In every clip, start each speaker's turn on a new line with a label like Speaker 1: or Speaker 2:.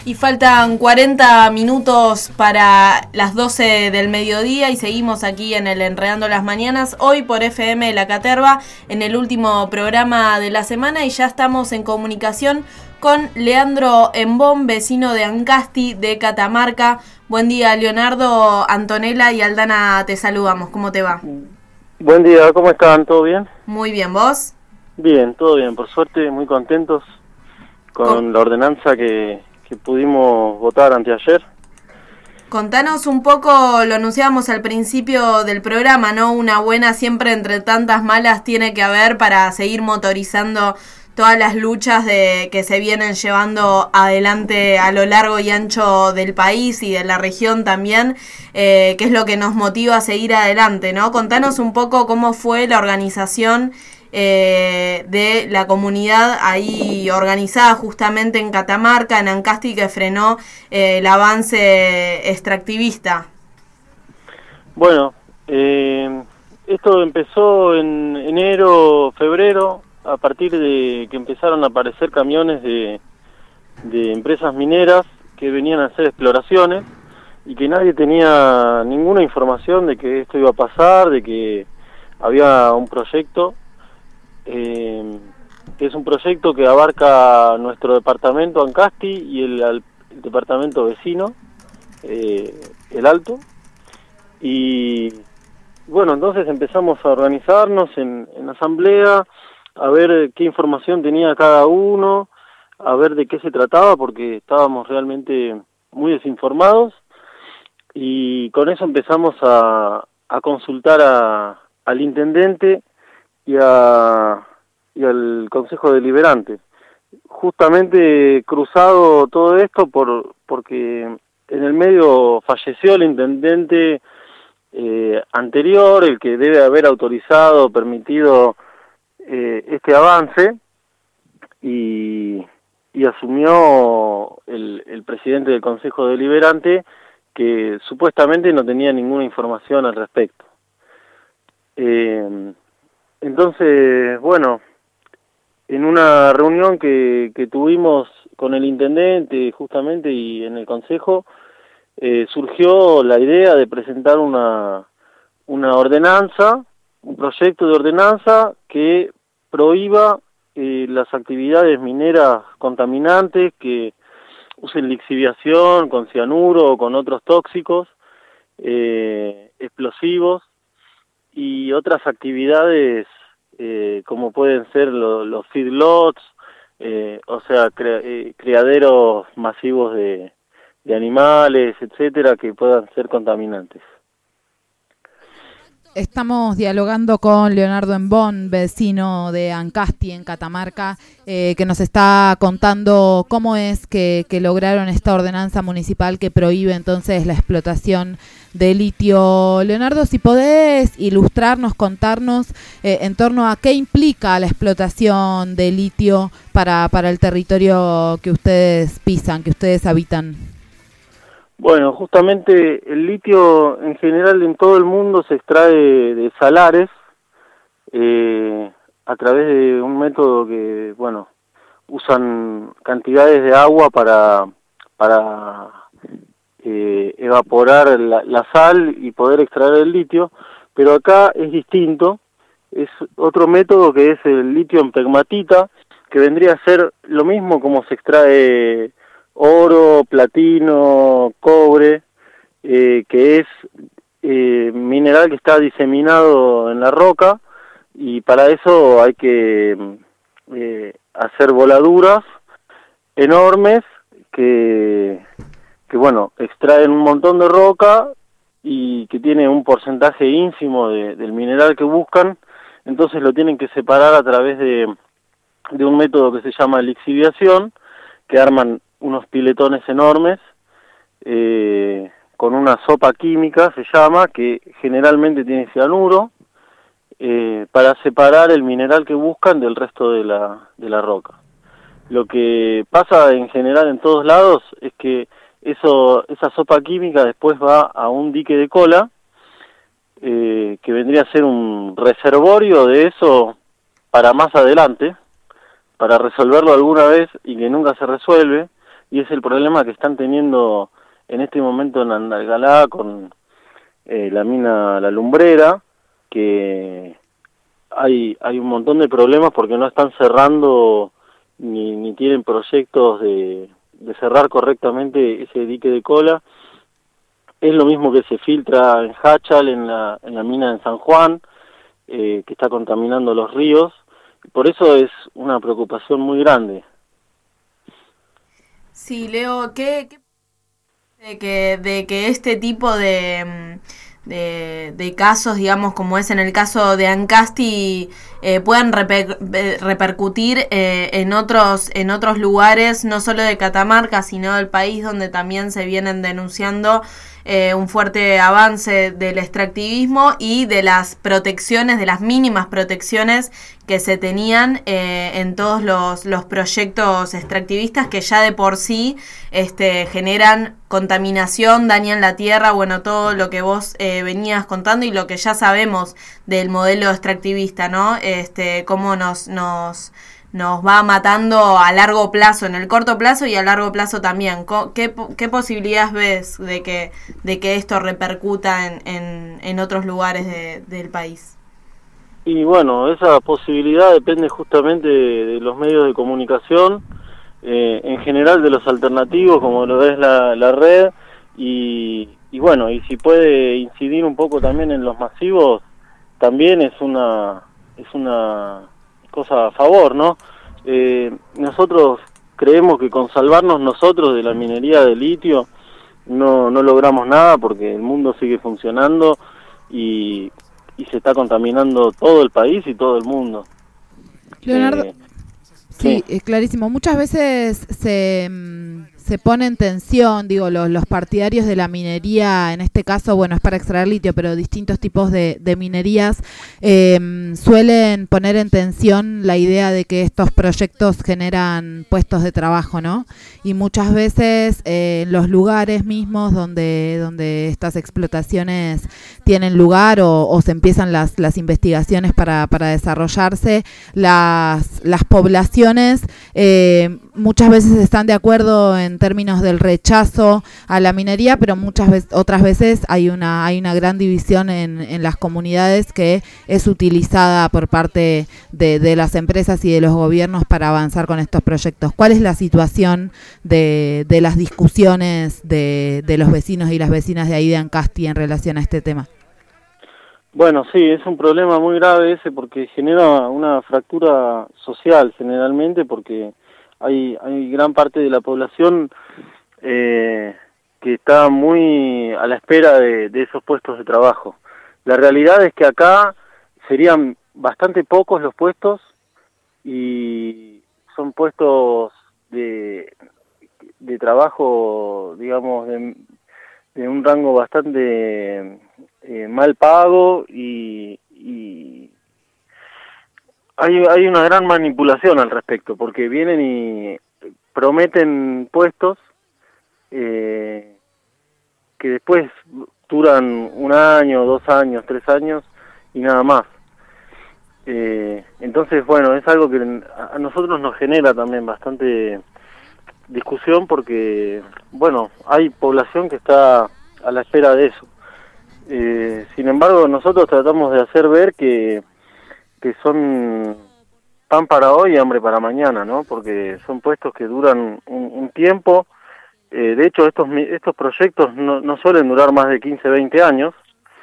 Speaker 1: Y faltan 40 minutos para las 12 del mediodía y seguimos aquí en el Enredando las Mañanas, hoy por FM La Caterva, en el último programa de la semana, y ya estamos en comunicación con Leandro Embón, vecino de Ancasti, de Catamarca. Buen día, Leonardo, Antonella y Aldana, te saludamos. ¿Cómo te va?
Speaker 2: Buen día, ¿cómo están? ¿Todo bien?
Speaker 1: Muy bien, ¿vos?
Speaker 2: Bien, todo bien, por suerte, muy contentos con la ordenanza que pudimos votar anteayer.
Speaker 1: Contanos un poco, lo anunciábamos al principio del programa, ¿no? Una buena siempre entre tantas malas tiene que haber para seguir motorizando todas las luchas que se vienen llevando adelante a lo largo y ancho del país y de la región también, que es lo que nos motiva a seguir adelante, ¿no? Contanos un poco cómo fue la organización de la comunidad ahí organizada justamente en Catamarca, en Ancasti, que frenó el avance extractivista.
Speaker 2: Bueno, esto empezó en enero, febrero, a partir de que empezaron a aparecer camiones de empresas mineras que venían a hacer exploraciones y que nadie tenía ninguna información de que esto iba a pasar, de que había un proyecto. Es un proyecto que abarca nuestro departamento Ancasti y el departamento vecino, el Alto, y bueno, entonces empezamos a organizarnos en asamblea, a ver qué información tenía cada uno, a ver de qué se trataba, porque estábamos realmente muy desinformados, y con eso empezamos a consultar al intendente y al Consejo Deliberante. Justamente cruzado todo esto porque en el medio falleció el intendente anterior, el que debe haber autorizado, permitido este avance, y asumió el presidente del Consejo Deliberante, que supuestamente no tenía ninguna información al respecto. Entonces, bueno, en una reunión que tuvimos con el intendente justamente y en el consejo, surgió la idea de presentar una ordenanza, un proyecto de ordenanza que prohíba las actividades mineras contaminantes, que usen lixiviación con cianuro o con otros tóxicos, explosivos, y otras actividades como pueden ser los feedlots, o sea, criaderos masivos de animales, etcétera, que puedan ser contaminantes.
Speaker 3: Estamos dialogando con Leonardo Embón, vecino de Ancasti, en Catamarca, que nos está contando cómo es que lograron esta ordenanza municipal que prohíbe entonces la explotación de litio. Leonardo, si podés ilustrarnos, contarnos en torno a qué implica la explotación de litio para el territorio que ustedes pisan, que ustedes habitan.
Speaker 2: Bueno, justamente el litio en general en todo el mundo se extrae de salares a través de un método que, bueno, usan cantidades de agua para evaporar la sal y poder extraer el litio, pero acá es distinto, es otro método que es el litio en pegmatita, que vendría a ser lo mismo como se extrae oro, platino, cobre, que es mineral que está diseminado en la roca, y para eso hay que hacer voladuras enormes que bueno, extraen un montón de roca y que tiene un porcentaje ínfimo del mineral que buscan, entonces lo tienen que separar a través de un método que se llama lixiviación, que arman unos piletones enormes, con una sopa química, se llama, que generalmente tiene cianuro, para separar el mineral que buscan del resto de la roca. Lo que pasa en general en todos lados es que esa sopa química después va a un dique de cola, que vendría a ser un reservorio de eso para más adelante, para resolverlo alguna vez y que nunca se resuelve, y es el problema que están teniendo en este momento en Andalgalá con la mina La Lumbrera, que hay un montón de problemas porque no están cerrando ni tienen proyectos de cerrar correctamente ese dique de cola. Es lo mismo que se filtra en Hachal, en la mina en San Juan, que está contaminando los ríos. Por eso es una preocupación muy grande.
Speaker 1: Sí, Leo, ¿qué de que este tipo de casos, digamos, como es en el caso de Ancasti, puedan repercutir en otros lugares, no solo de Catamarca, sino del país, donde también se vienen denunciando un fuerte avance del extractivismo y de las protecciones, de las mínimas protecciones que se tenían en todos los proyectos extractivistas, que ya de por sí generan contaminación, dañan la tierra, bueno, todo lo que vos venías contando y lo que ya sabemos del modelo extractivista, ¿no? Cómo nos va matando a largo plazo, en el corto plazo y a largo plazo también. ¿Qué posibilidades ves de que esto repercuta en otros lugares del país?
Speaker 2: Y bueno, esa posibilidad depende justamente de los medios de comunicación, en general de los alternativos, como lo es la red, y bueno, y si puede incidir un poco también en los masivos, también es una cosa a favor, ¿no? Nosotros creemos que con salvarnos nosotros de la minería de litio no logramos nada, porque el mundo sigue funcionando y se está contaminando todo el país y todo el mundo.
Speaker 3: Leonardo, sí, es clarísimo. Muchas veces se pone en tensión, digo, los partidarios de la minería, en este caso, bueno, es para extraer litio, pero distintos tipos de minerías suelen poner en tensión la idea de que estos proyectos generan puestos de trabajo, ¿no? Y muchas veces en los lugares mismos donde estas explotaciones tienen lugar o se empiezan las investigaciones para desarrollarse, las poblaciones muchas veces están de acuerdo en términos del rechazo a la minería, pero otras veces hay una gran división en las comunidades que es utilizada por parte de las empresas y de los gobiernos para avanzar con estos proyectos. ¿Cuál es la situación de las discusiones de los vecinos y las vecinas de ahí de Ancasti en relación a este tema?
Speaker 2: Bueno, sí, es un problema muy grave ese, porque genera una fractura social generalmente, porque hay gran parte de la población que está muy a la espera de esos puestos de trabajo. La realidad es que acá serían bastante pocos los puestos, y son puestos de trabajo, digamos, de un rango bastante mal pago, y hay una gran manipulación al respecto, porque vienen y prometen puestos que después duran 1 año, 2 años, 3 años y nada más. Entonces, bueno, es algo que a nosotros nos genera también bastante discusión, porque, bueno, hay población que está a la espera de eso. Sin embargo, nosotros tratamos de hacer ver que son pan para hoy y hambre para mañana, ¿no? Porque son puestos que duran un tiempo. De hecho, estos proyectos no suelen durar más de 15, 20 años,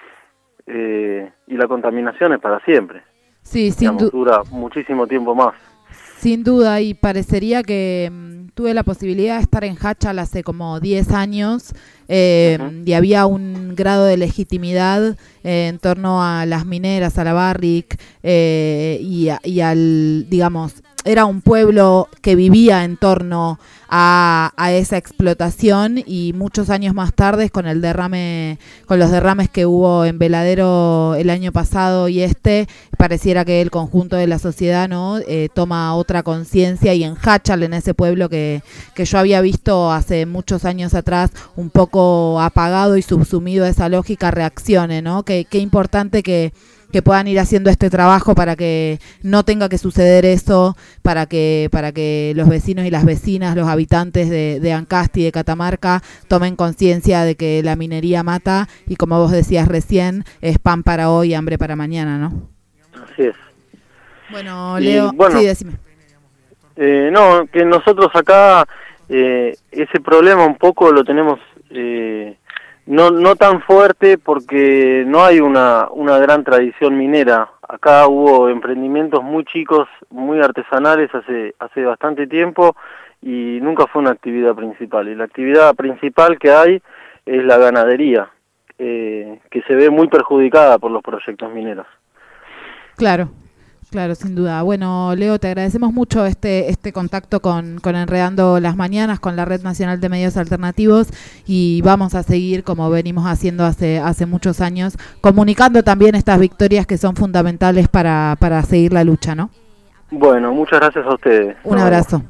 Speaker 2: y la contaminación es para siempre.
Speaker 3: Sí,
Speaker 2: dura muchísimo tiempo más.
Speaker 3: Sin duda, y parecería que tuve la posibilidad de estar en Hachal hace como 10 años y había un grado de legitimidad en torno a las mineras, a la Barrick y al, digamos, era un pueblo que vivía en torno a esa explotación, y muchos años más tarde con los derrames que hubo en Veladero el año pasado y pareciera que el conjunto de la sociedad toma otra conciencia, y en Hachal, en ese pueblo que yo había visto hace muchos años atrás un poco apagado y subsumido a esa lógica, reaccione, ¿no? Qué importante que que puedan ir haciendo este trabajo para que no tenga que suceder eso, para que los vecinos y las vecinas, los habitantes de Ancasti, de Catamarca, tomen conciencia de que la minería mata y, como vos decías recién, es pan para hoy, hambre para mañana, ¿no?
Speaker 2: Así es.
Speaker 3: Bueno, Leo, sí, decime.
Speaker 2: No, que nosotros acá ese problema un poco lo tenemos no tan fuerte porque no hay una gran tradición minera. Acá hubo emprendimientos muy chicos, muy artesanales hace bastante tiempo y nunca fue una actividad principal. Y la actividad principal que hay es la ganadería, que se ve muy perjudicada por los proyectos mineros. Claro, sin duda. Bueno, Leo, te agradecemos mucho este contacto con Enredando las Mañanas, con la Red Nacional de Medios Alternativos, y vamos a seguir, como venimos haciendo hace muchos años, comunicando también estas victorias que son fundamentales para seguir la lucha, ¿no? Bueno, muchas gracias a ustedes. Un abrazo.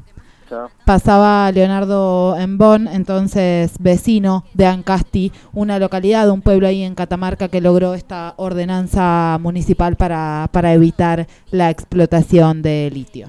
Speaker 2: Pasaba Leonardo Embón, entonces vecino de Ancasti, una localidad, un pueblo ahí en Catamarca que logró esta ordenanza municipal para evitar la explotación de litio.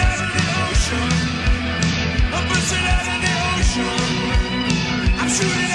Speaker 4: Shooting